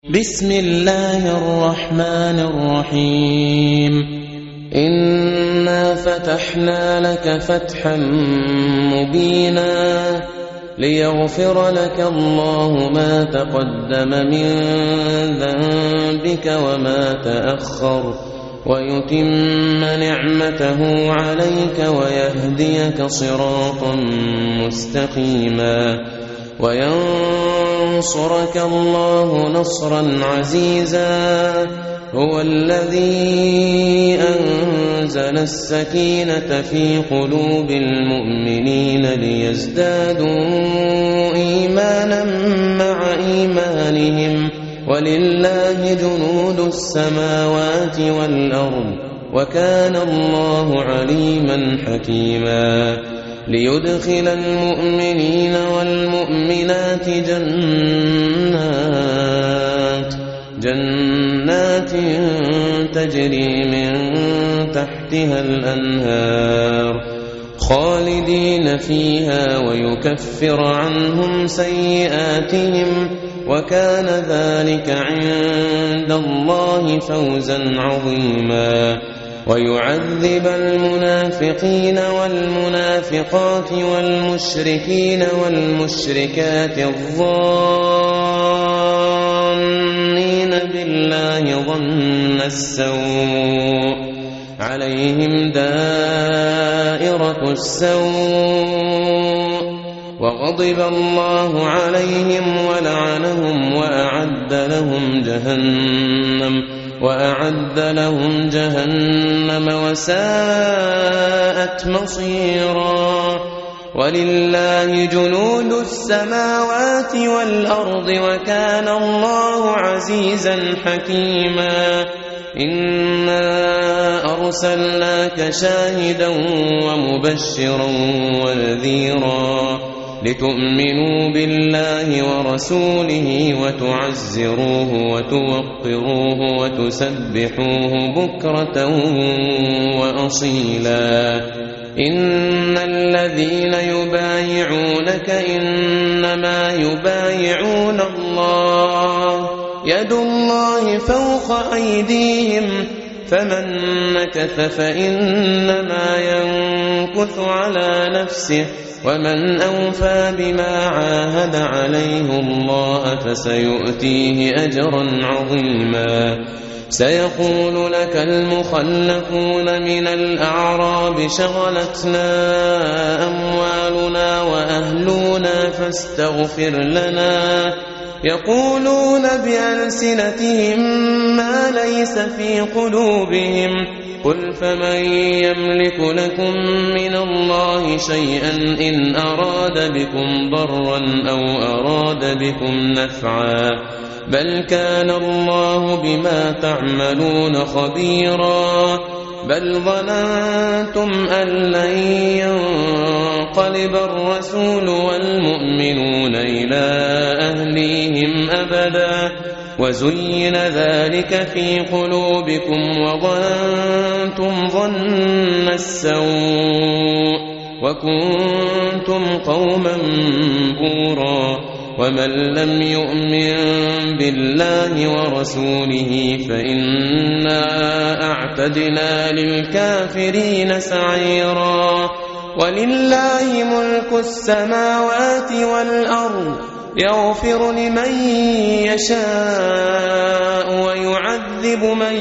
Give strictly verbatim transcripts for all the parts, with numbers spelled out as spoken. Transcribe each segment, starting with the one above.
بسم الله الرحمن الرحيم إنا فتحنا لك فتحا مبينا ليغفر لك الله ما تقدم من ذنبك وما تأخر ويتم نعمته عليك ويهديك صراطا مستقيما وينصرك الله نصرا عزيزا هو الذي أنزل السكينة في قلوب المؤمنين ليزدادوا إيمانا مع إيمانهم ولله جنود السماوات والأرض وكان الله عليما حكيما ليدخل المؤمنين والمؤمنات جنات جنات تجري من تحتها الأنهار خالدين فيها ويكفر عنهم سيئاتهم وكان ذلك عند الله فوزا عظيما ويعذب المنافقين والمنافقات والمشركين والمشركات الظانين بالله ظن السوء عليهم دائرة السوء وغضب الله عليهم ولعنهم وأعد لهم جهنم وأعد لهم جهنم وساءت مصيرا ولله جنود السماوات والأرض وكان الله عزيزا حكيما إنا أرسلناك شاهدا ومبشرا ونذيرا لتؤمنوا بالله ورسوله وتعزروه وتوقروه وتسبحوه بكرة وأصيلا إن الذين يبايعونك إنما يبايعون الله يد الله فوق أيديهم فمن نكث فإنما ينكث على نفسه ومن أوفى بما عاهد عليه الله فسيؤتيه أجرا عظيما سيقول لك المخلفون من الأعراب شغلتنا أموالنا وأهلنا فاستغفر لنا يقولون بألسنتهم ما ليس في قلوبهم قل فمن يملك لكم من الله شيئا إن أراد بكم ضرا أو أراد بكم نفعا بل كان الله بما تعملون خبيرا بل ظننتم أن لن ينقلب الرسول والمؤمنون إلى أهليهم أبدا وزين ذلك في قلوبكم وظننتم ظن السوء وكنتم قوما بورا ومن لم يؤمن بالله ورسوله فإنا أعتدنا للكافرين سعيرا ولله ملك السماوات والأرض يغفر لمن يشاء ويعذب من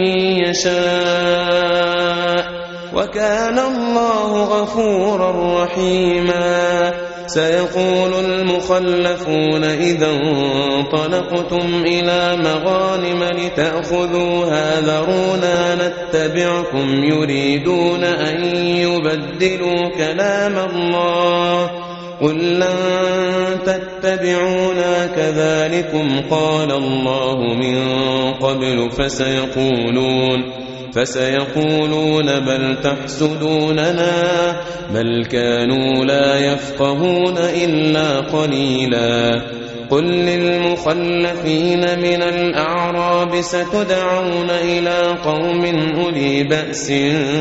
يشاء وكان الله غفورا رحيما سيقول المخلفون إذا انطلقتم إلى مغانم لتأخذوها ذرونا نتبعكم يريدون أن يبدلوا كلام الله قل لن تتبعونا كذلكم قال الله من قبل فسيقولون فسيقولون بل تحسدوننا بل كانوا لا يفقهون إلا قليلا قل للمخلفين من الأعراب ستدعون إلى قوم أولي بأس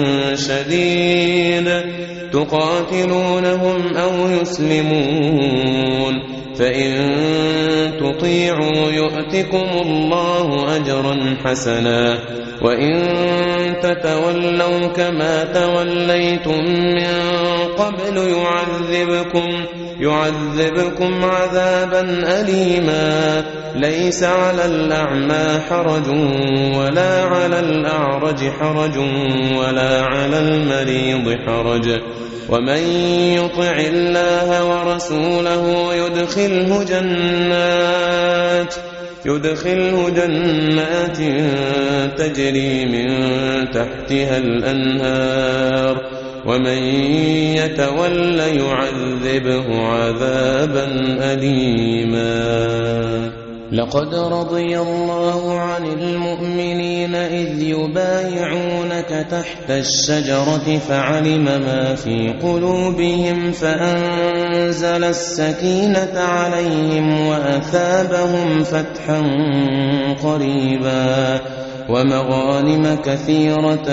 شديد تقاتلونهم أو يسلمون فإن تطيعوا يؤتكم الله أجرا حسنا وإن تتولوا كما توليتم من قبل يعذبكم يعذبكم عذابا أليما ليس على الأعمى حرج ولا على الأعرج حرج ولا على المريض حرج ومن يطع الله ورسوله يدخله جنات يدخله جنات تجري من تحتها الأنهار ومن يتول يعذبه عذابا أليما لقد رضي الله عن المؤمنين إذ يبايعونك تحت الشجرة فعلم ما في قلوبهم فأنزل السكينة عليهم وأثابهم فتحا قريبا ومغانم كثيرة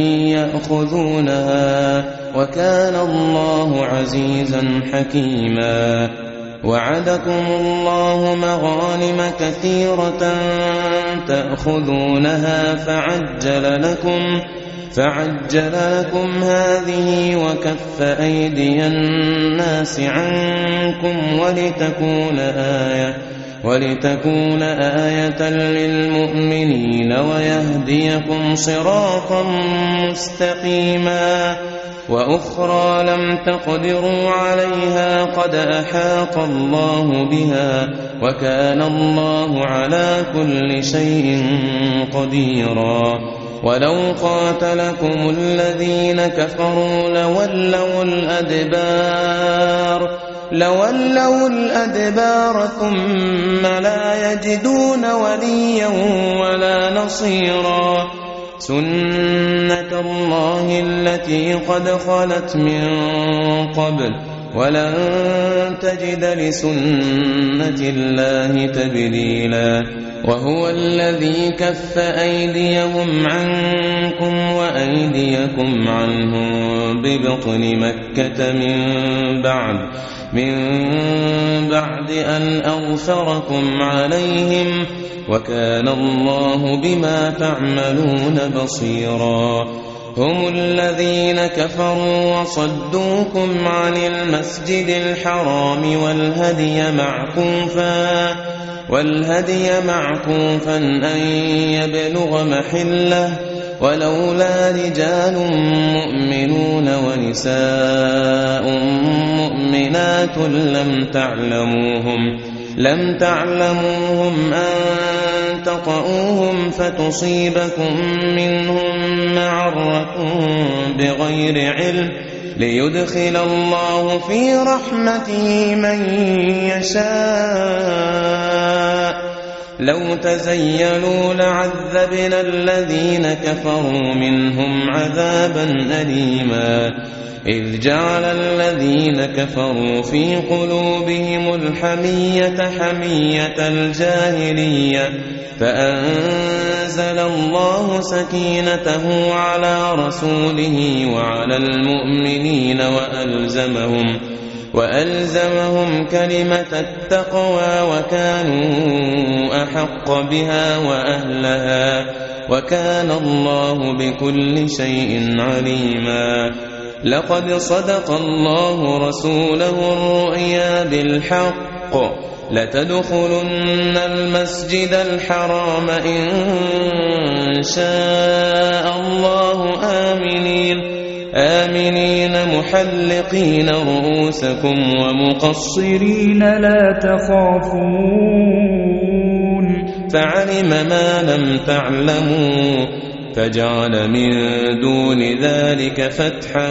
يأخذونها وكان الله عزيزا حكيما وعدكم الله مغانم كثيرة تأخذونها فعجل لكم فعجل لكم هذه وكف أيدي الناس عنكم ولتكون آية ولتكون آية للمؤمنين ويهديكم صراطا مستقيما وأخرى لم تقدروا عليها قد أحاط الله بها وكان الله على كل شيء قديرا ولو قاتلكم الذين كفروا لولوا الأدبار لولوا الأدبار ثم لا يجدون وليا ولا نصيرا سنة الله التي قد خلت من قبل ولن تجد لسنة الله تبديلا وهو الذي كف أيديهم عنكم وأيديكم عنهم ببطن مكة من بعد من بعد أن أغفركم عليهم وكان الله بما تعملون بصيرا هم الذين كفروا وصدوكم عن المسجد الحرام والهدي معكوفا والهدي معكوفا أن يبلغ محله ولولا رجال مؤمنون ونساء مؤمنات لم تعلموهم لم تعلموهم أن تطؤوهم فتصيبكم منهم معرة بغير علم ليدخل الله في رحمته من يشاء لو تزيلوا لعذبنا الذين كفروا منهم عذابا أليما إذ جعل الذين كفروا في قلوبهم الحمية حمية الجاهلية فأنزل الله سكينته على رسوله وعلى المؤمنين وألزمهم وألزمهم كلمة التقوى وكانوا أحق بها وأهلها وكان الله بكل شيء عليما لقد صدق الله رسوله الرؤيا بالحق لتدخلن المسجد الحرام إن شاء الله آمنين آمنين محلقين رؤوسكم ومقصرين لا تخافون فعلم ما لم تعلموا فجعل من دون ذلك فتحا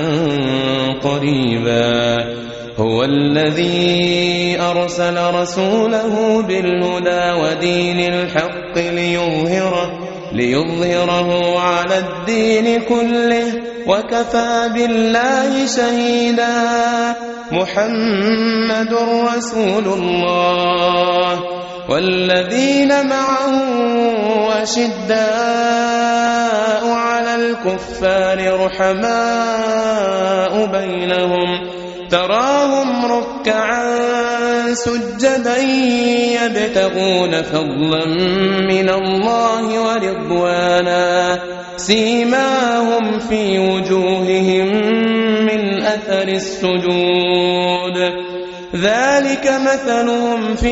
قريبا هو الذي أرسل رسوله بالهدى ودين الحق ليظهره ليظهره على الدين كله وكفى بالله شهيدا. محمد رسول الله والذين معه أشداء على الكفار رحماء بينهم تراهم ركعا سجدا يبتغون فضلا من الله ورضوانا سيماهم في وجوههم من أثر السجود ذلك مثلهم في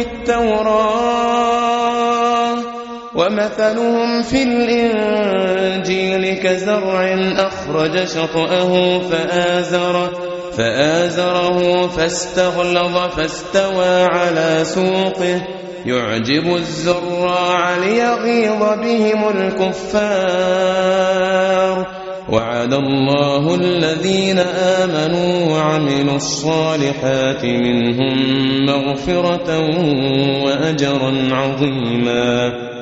التوراة ومثلهم في الإنجيل كزرع أخرج شطأه فآزره فآزره فاستغلظ فاستوى على سوقه يعجب الزراع ليغيظ بهم الكفار. وعد الله الذين آمنوا وعملوا الصالحات منهم مغفرة وأجرا عظيما.